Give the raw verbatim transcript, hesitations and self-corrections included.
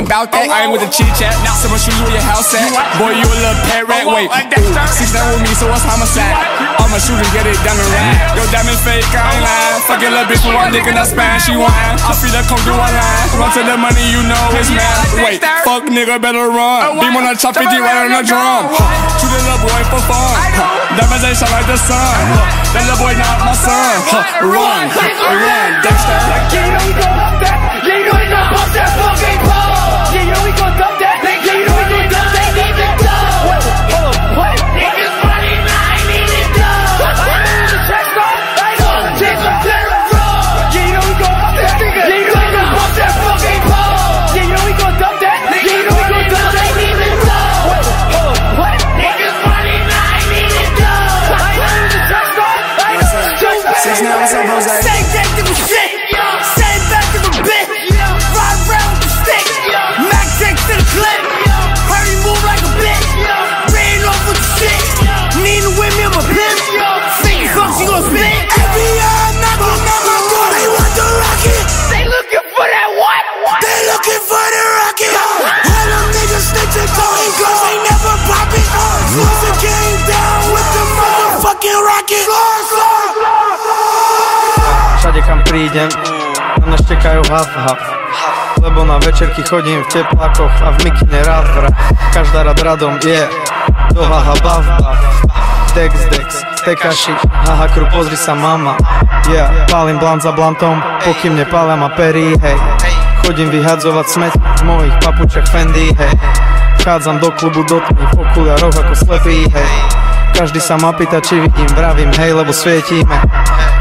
ain't bout that. I ain't with the chit chat. Now someone shoot you where your house at. Boy, you a little pet rat. Wait, ooh, six nine with me, so what's homicide? I'ma shoot and get it down the ride. Yo, diamond fake, I ain't lying. Fucking little bitch with one dick in that span, she whine. I feel her come through one line. Run to the money, you know it's mad. Wait, fuck nigga, better run. Beam on a chop fifty right on the drum. Shoot a little boy for fun. Diamonds ain't shine like the sun. That little boy not my son. Run, run, Dexter. Yeah, you know we gon' dump that. Yeah, you know we gon' bump that fucking pole. Yeah, you know we gon' dump that. Yeah, you know we gon' dump that. Need it done. What? What? Niggas running, I need it done. The chest off. I know the chest off. Yeah, you know we gon' dump that. Yeah, you know we gon' bump that fucking pole. Yeah, you know we gon' dump that. Yeah, you know we gon' dump that. Need it done. What? Niggas running, I need it done. I know the chest off. I know the chest off. Six now, what's up, Jose? Same thing to the shit. Same back to the bit. Ride round with the stick. Mac Drake to the clip. Hurry, move like a bitch. Ran off with the shit. Need to win me up a pimp. Fake fuck, she gon' spit. Every year I'm knocking on my door. They want the rocket. They looking for that what? They looking for the rocket. All them niggas snitching, calling girls, they never pop it. Close the game down with the motherfucking rocket. Všade kam prídem, na mňa štekajú hav hav. Lebo na večerky chodím v teplákoch a v mikine rád vrah. Každá rad radom je, yeah. Do haha bav bav. Dex dex, tekaši, haha kru pozri sa mama. Yeah, pálim blant za blantom, pokým nepáľam a perí, hej. Chodím vyhadzovať smeť v mojich papučach Fendi, hej. Vchádzam do klubu do tmy, v okuliaroch ako slepý, hej. Každý sa ma pýta, či vidím, vravím hej, lebo svietíme.